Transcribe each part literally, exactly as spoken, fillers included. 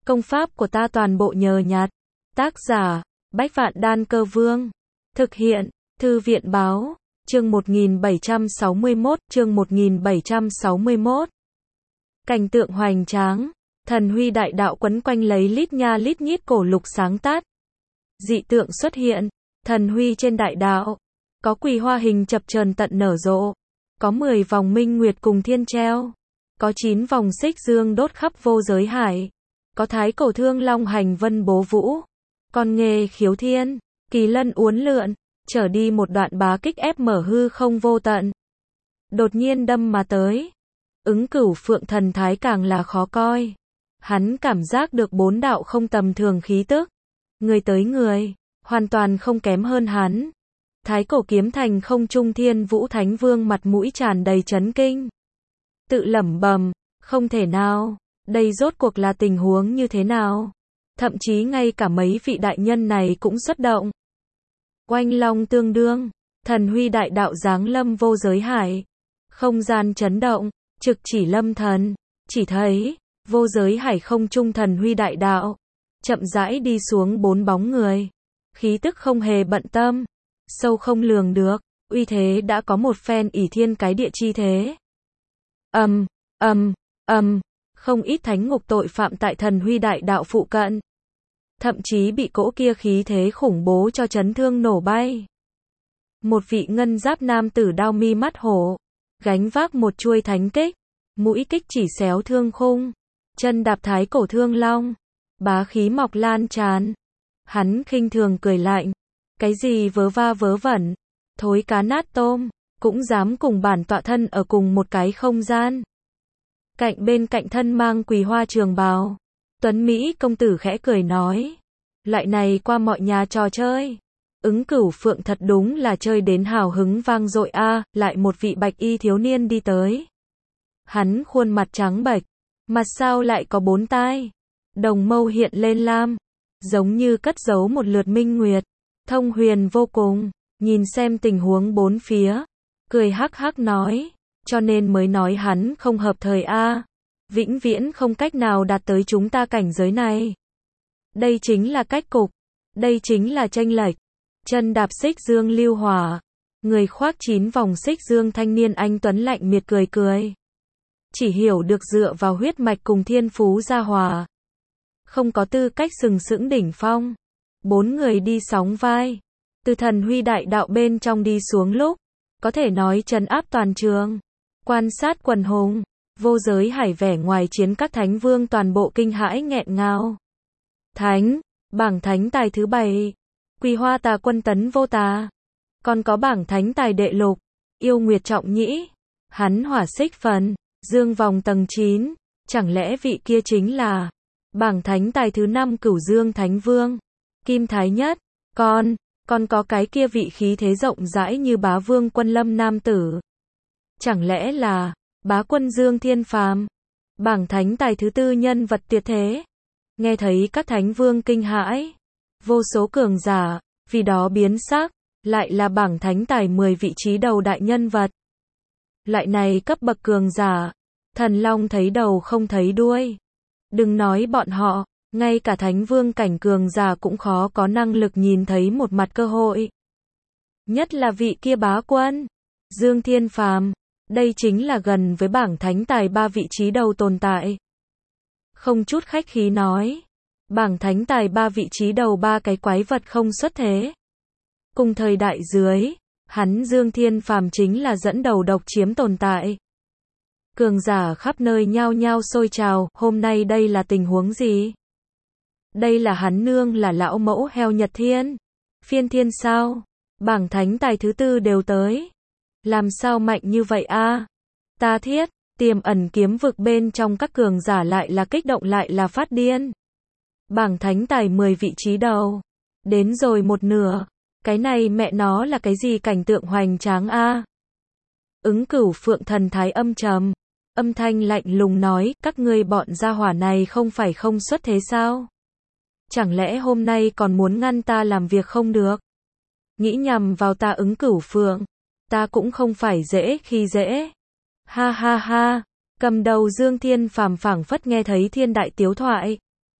Công pháp của ta toàn bộ nhờ nhặt. Tác giả, Bách Vạn Đan Cơ Vương. Thực hiện, Thư viện Báo. Chương một nghìn bảy trăm sáu mươi mốt, chương một nghìn bảy trăm sáu mươi mốt. Cảnh tượng hoành tráng, thần huy đại đạo quấn quanh lấy lít nha lít nhít cổ lục sáng tát. Dị tượng xuất hiện, thần huy trên đại đạo, có quỳ hoa hình chập chờn tận nở rộ, có mười vòng minh nguyệt cùng thiên treo, có chín vòng xích dương đốt khắp vô giới hải, có thái cổ thương long hành vân bố vũ, con nghê khiếu thiên, kỳ lân uốn lượn, trở đi một đoạn bá kích ép mở hư không vô tận. Đột nhiên đâm mà tới. Ứng Cửu Phượng thần thái càng là khó coi. Hắn cảm giác được bốn đạo không tầm thường khí tức. Người tới người, hoàn toàn không kém hơn hắn. Thái cổ kiếm thành không trung thiên vũ thánh vương mặt mũi tràn đầy chấn kinh. Tự lẩm bẩm, không thể nào, đây rốt cuộc là tình huống như thế nào? Thậm chí ngay cả mấy vị đại nhân này cũng xuất động. Oanh long tương đương, thần huy đại đạo giáng lâm vô giới hải. Không gian chấn động, trực chỉ lâm thần, chỉ thấy, vô giới hải không trung thần huy đại đạo. Chậm rãi đi xuống bốn bóng người. Khí tức không hề bận tâm, sâu không lường được, uy thế đã có một phen ỷ thiên cái địa chi thế. Ầm, ầm, ầm, không ít thánh ngục tội phạm tại thần huy đại đạo phụ cận. Thậm chí bị cỗ kia khí thế khủng bố cho chấn thương nổ bay. Một vị ngân giáp nam tử đao mi mắt hổ, gánh vác một chuôi thánh kích, mũi kích chỉ xéo thương khung, chân đạp thái cổ thương long, bá khí mọc lan tràn. Hắn khinh thường cười lạnh, cái gì vớ va vớ vẩn, thối cá nát tôm, cũng dám cùng bản tọa thân ở cùng một cái không gian. Cạnh bên cạnh thân mang quỳ hoa trường bào, Tuấn Mỹ công tử khẽ cười nói, loại này qua mọi nhà trò chơi. Ứng Cửu Phượng thật đúng là chơi đến hào hứng vang dội a, à, lại một vị bạch y thiếu niên đi tới. Hắn khuôn mặt trắng bệch, mặt sao lại có bốn tai, đồng mâu hiện lên lam, giống như cất giấu một lượt minh nguyệt, thông huyền vô cùng, nhìn xem tình huống bốn phía, cười hắc hắc nói, cho nên mới nói hắn không hợp thời a, à. Vĩnh viễn không cách nào đạt tới chúng ta cảnh giới này. Đây chính là cách cục, đây chính là chênh lệch. Chân đạp xích dương lưu hỏa, người khoác chín vòng xích dương thanh niên anh tuấn lạnh miệt cười cười. Chỉ hiểu được dựa vào huyết mạch cùng thiên phú gia hòa, không có tư cách sừng sững đỉnh phong. Bốn người đi sóng vai, từ thần huy đại đạo bên trong đi xuống lúc, có thể nói trấn áp toàn trường. Quan sát quần hùng, vô giới hải vẻ ngoài chiến các thánh vương toàn bộ kinh hãi nghẹn ngào. Thánh, bảng thánh tài thứ bảy, Quỳ Hoa Tà Quân Tấn Vô Tà. Còn có bảng thánh tài đệ lục, Yêu Nguyệt Trọng Nhĩ, hắn hỏa xích phần, dương vòng tầng chín, chẳng lẽ vị kia chính là bảng thánh tài thứ năm Cửu Dương Thánh Vương, Kim Thái Nhất, còn, còn có cái kia vị khí thế rộng rãi như Bá Vương Quân Lâm nam tử. Chẳng lẽ là Bá Quân Dương Thiên Phàm, bảng thánh tài thứ tư nhân vật tuyệt thế. Nghe thấy các thánh vương kinh hãi, vô số cường giả, vì đó biến sắc, lại là bảng thánh tài mười vị trí đầu đại nhân vật. Loại này cấp bậc cường giả, thần long thấy đầu không thấy đuôi. Đừng nói bọn họ, ngay cả thánh vương cảnh cường giả cũng khó có năng lực nhìn thấy một mặt cơ hội. Nhất là vị kia Bá Quân Dương Thiên Phàm, đây chính là gần với bảng thánh tài ba vị trí đầu tồn tại. Không chút khách khí nói, bảng thánh tài ba vị trí đầu ba cái quái vật không xuất thế. Cùng thời đại dưới, hắn Dương Thiên Phàm chính là dẫn đầu độc chiếm tồn tại. Cường giả khắp nơi nhao nhao sôi trào, hôm nay đây là tình huống gì? Đây là hắn nương là lão mẫu heo Nhật Thiên. Phiên thiên sao? Bảng thánh tài thứ tư đều tới. Làm sao mạnh như vậy a? À? Ta thiết, tiềm ẩn kiếm vực bên trong các cường giả lại là kích động lại là phát điên. Bảng thánh tài mười vị trí đầu. Đến rồi một nửa. Cái này mẹ nó là cái gì cảnh tượng hoành tráng a? À? Ứng Cửu Phượng thần thái âm trầm, âm thanh lạnh lùng nói, các ngươi bọn gia hỏa này không phải không xuất thế sao? Chẳng lẽ hôm nay còn muốn ngăn ta làm việc không được? Nghĩ nhằm vào ta Ứng Cửu Phượng, ta cũng không phải dễ khi dễ. Ha ha ha, cầm đầu Dương Thiên Phàm phảng phất nghe thấy thiên đại tiếu thoại.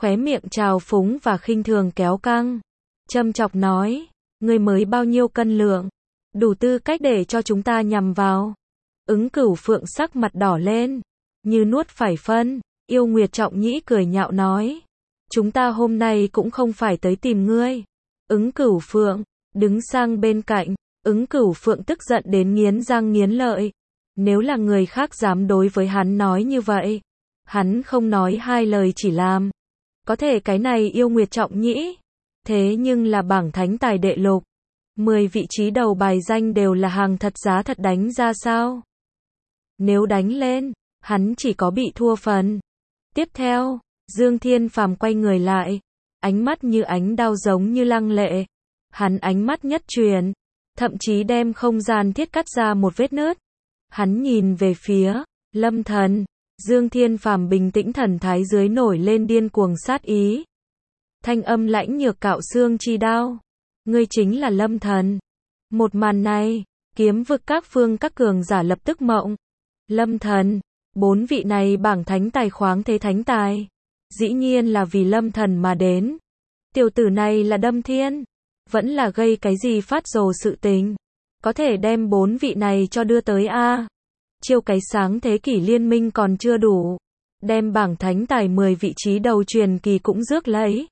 khóe miệng trào phúng và khinh thường kéo căng. Châm chọc nói, ngươi mới bao nhiêu cân lượng, đủ tư cách để cho chúng ta nhằm vào. Ứng Cửu Phượng sắc mặt đỏ lên, như nuốt phải phân. Yêu Nguyệt Trọng Nhĩ cười nhạo nói, chúng ta hôm nay cũng không phải tới tìm ngươi. Ứng Cửu Phượng đứng sang bên cạnh. Ứng Cửu Phượng tức giận đến nghiến răng nghiến lợi. Nếu là người khác dám đối với hắn nói như vậy, hắn không nói hai lời chỉ làm. Có thể cái này Yêu Nguyệt Trọng Nhĩ, thế nhưng là bảng thánh tài đệ lục, mười vị trí đầu bài danh đều là hàng thật giá thật đánh ra sao? Nếu đánh lên, hắn chỉ có bị thua phần. Tiếp theo, Dương Thiên Phàm quay người lại, ánh mắt như ánh đao giống như lăng lệ. Hắn ánh mắt nhất truyền, thậm chí đem không gian thiết cắt ra một vết nứt. Hắn nhìn về phía Lâm Thần. Dương Thiên Phàm bình tĩnh thần thái dưới nổi lên điên cuồng sát ý. Thanh âm lãnh nhược cạo xương chi đao. Ngươi chính là Lâm Thần. Một màn này, kiếm vực các phương các cường giả lập tức mộng. Lâm Thần, bốn vị này bảng thánh tài khoáng thế thánh tài. Dĩ nhiên là vì Lâm Thần mà đến. Tiểu tử này là đâm thiên. Vẫn là gây cái gì phát rồ sự tình. Có thể đem bốn vị này cho đưa tới A. Chiêu cái sáng thế kỷ liên minh còn chưa đủ. Đem bảng thánh tài mười vị trí đầu truyền kỳ cũng rước lấy.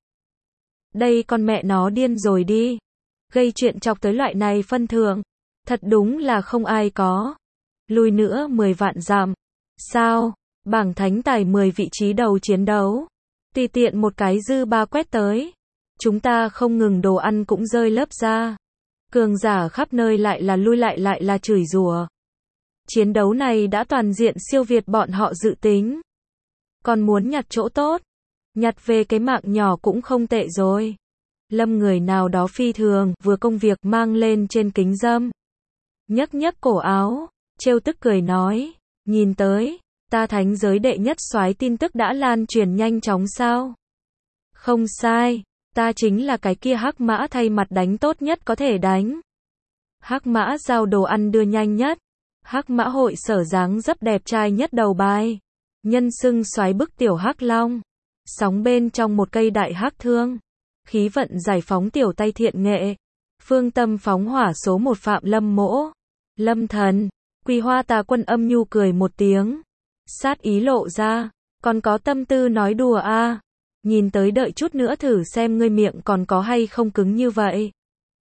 Đây con mẹ nó điên rồi đi. Gây chuyện chọc tới loại này phân thượng. Thật đúng là không ai có. Lùi nữa mười vạn dặm. Sao? Bảng thánh tài mười vị trí đầu chiến đấu. Tùy tiện một cái dư ba quét tới. Chúng ta không ngừng đồ ăn cũng rơi lớp ra. Cường giả khắp nơi lại là lui lại lại là chửi rủa. Chiến đấu này đã toàn diện siêu việt bọn họ dự tính. Còn muốn nhặt chỗ tốt. Nhặt về cái mạng nhỏ cũng không tệ rồi. Lâm người nào đó phi thường, vừa công việc mang lên trên kính dâm. Nhấc nhấc cổ áo, trêu tức cười nói, nhìn tới, ta thánh giới đệ nhất soái tin tức đã lan truyền nhanh chóng sao? Không sai, ta chính là cái kia hắc mã thay mặt đánh tốt nhất có thể đánh. Hắc mã giao đồ ăn đưa nhanh nhất. Hắc mã hội sở dáng dấp đẹp trai nhất đầu bài. Nhân xưng soái bức tiểu hắc long. Sóng bên trong một cây đại hắc thương. Khí vận giải phóng tiểu tay thiện nghệ. Phương tâm phóng hỏa số một Phạm Lâm Mỗ. Lâm Thần. Quỳ Hoa Tà Quân âm nhu cười một tiếng. Sát ý lộ ra. Còn có tâm tư nói đùa a à. Nhìn tới đợi chút nữa thử xem ngươi miệng còn có hay không cứng như vậy.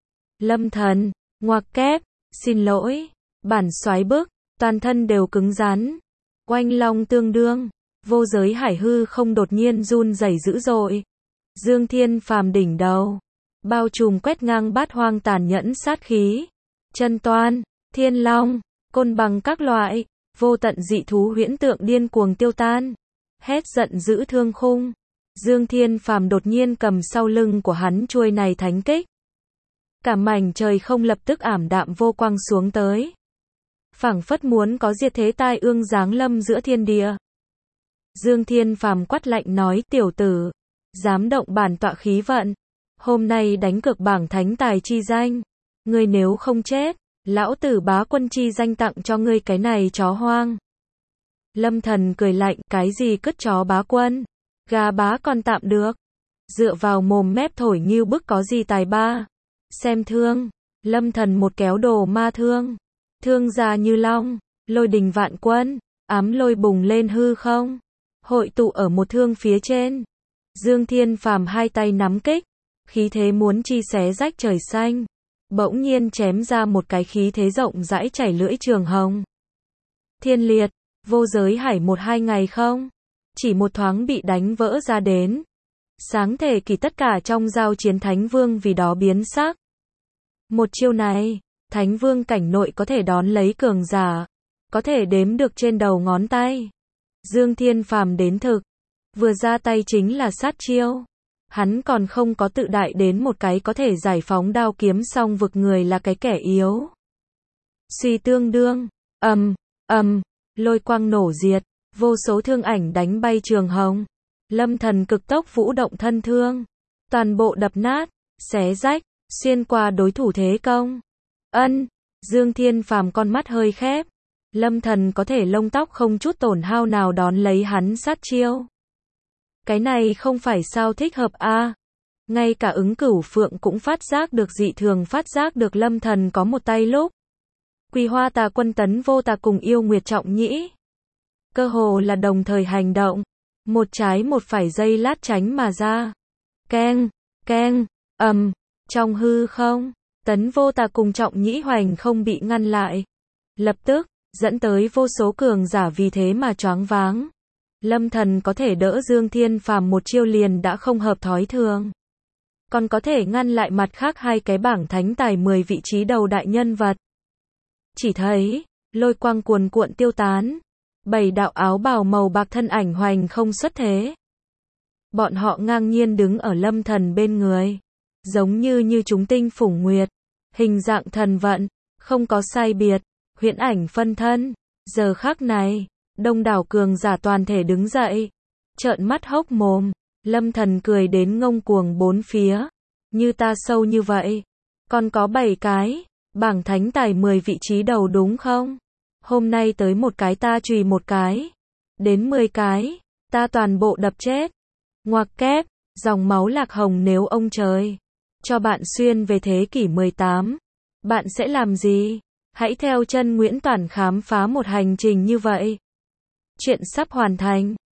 Lâm Thần. Ngoặc kép. Xin lỗi. Bản soái bức. Toàn thân đều cứng rắn. Oanh long tương đương. Vô giới hải hư không đột nhiên run rẩy dữ dội. Dương Thiên Phàm đỉnh đầu. Bao trùm quét ngang bát hoang tàn nhẫn sát khí. Chân toan. Thiên long. Côn bằng các loại. Vô tận dị thú huyễn tượng điên cuồng tiêu tan. Hét giận dữ thương khung. Dương Thiên Phàm đột nhiên cầm sau lưng của hắn chuôi này thánh kích. Cả mảnh trời không lập tức ảm đạm vô quang xuống tới. Phảng phất muốn có diệt thế tai ương giáng lâm giữa thiên địa. Dương Thiên Phàm quát lạnh nói tiểu tử. Dám động bản tọa khí vận. Hôm nay đánh cược bảng thánh tài chi danh. Ngươi nếu không chết. Lão tử bá quân chi danh tặng cho ngươi cái này chó hoang. Lâm Thần cười lạnh cái gì cất chó bá quân. Gà bá còn tạm được. Dựa vào mồm mép thổi như bức có gì tài ba. Xem thương. Lâm Thần một kéo đồ ma thương. Thương ra như long. Lôi đình vạn quân. Ám lôi bùng lên hư không. Hội tụ ở một thương phía trên. Dương Thiên Phàm hai tay nắm kích. Khí thế muốn chi xé rách trời xanh. Bỗng nhiên chém ra một cái khí thế rộng rãi chảy lưỡi trường hồng. Thiên liệt. Vô giới hải một hai ngày không. Chỉ một thoáng bị đánh vỡ ra đến. Sáng thể kỳ tất cả trong giao chiến Thánh Vương vì đó biến sắc. Một chiêu này, Thánh Vương cảnh nội có thể đón lấy cường giả. Có thể đếm được trên đầu ngón tay. Dương Thiên Phàm đến thực. Vừa ra tay chính là sát chiêu. Hắn còn không có tự đại đến một cái có thể giải phóng đao kiếm xong vực người là cái kẻ yếu. Suy tương đương. Ầm, ầm, lôi quang nổ diệt. Vô số thương ảnh đánh bay trường hồng. Lâm Thần cực tốc vũ động thân thương. Toàn bộ đập nát, xé rách, xuyên qua đối thủ thế công. Ân, Dương Thiên Phàm con mắt hơi khép. Lâm Thần có thể lông tóc không chút tổn hao nào đón lấy hắn sát chiêu. Cái này không phải sao thích hợp a? Ngay cả ứng cửu phượng cũng phát giác được dị thường, phát giác được Lâm Thần có một tay lúc. Quỳ Hoa Tà Quân tấn vô tà cùng yêu Nguyệt Trọng Nhĩ. Cơ hồ là đồng thời hành động. Một trái một phải giây lát tránh mà ra. Keng, keng, ầm, trong hư không, tấn vô tà cùng Trọng Nhĩ hoành không bị ngăn lại. Lập tức, dẫn tới vô số cường giả vì thế mà choáng váng. Lâm Thần có thể đỡ Dương Thiên Phàm một chiêu liền đã không hợp thói thường. Còn có thể ngăn lại mặt khác hai cái bảng thánh tài mười vị trí đầu đại nhân vật. Chỉ thấy, lôi quang cuồn cuộn tiêu tán. Bảy đạo áo bào màu bạc thân ảnh hoành không xuất thế. Bọn họ ngang nhiên đứng ở Lâm Thần bên người. Giống như như chúng tinh phủng nguyệt. Hình dạng thần vận, không có sai biệt. Huyễn ảnh phân thân. Giờ khắc này, đông đảo cường giả toàn thể đứng dậy. Trợn mắt hốc mồm. Lâm Thần cười đến ngông cuồng bốn phía. Như ta sâu như vậy. Còn có bảy cái. Bảng thánh tài mười vị trí đầu đúng không? Hôm nay tới một cái ta chùy một cái. Đến mười cái. Ta toàn bộ đập chết. Ngoặc kép. Dòng máu lạc hồng nếu ông trời cho bạn xuyên về thế kỷ mười tám. Bạn sẽ làm gì? Hãy theo chân Nguyễn Toản khám phá một hành trình như vậy. Chuyện sắp hoàn thành.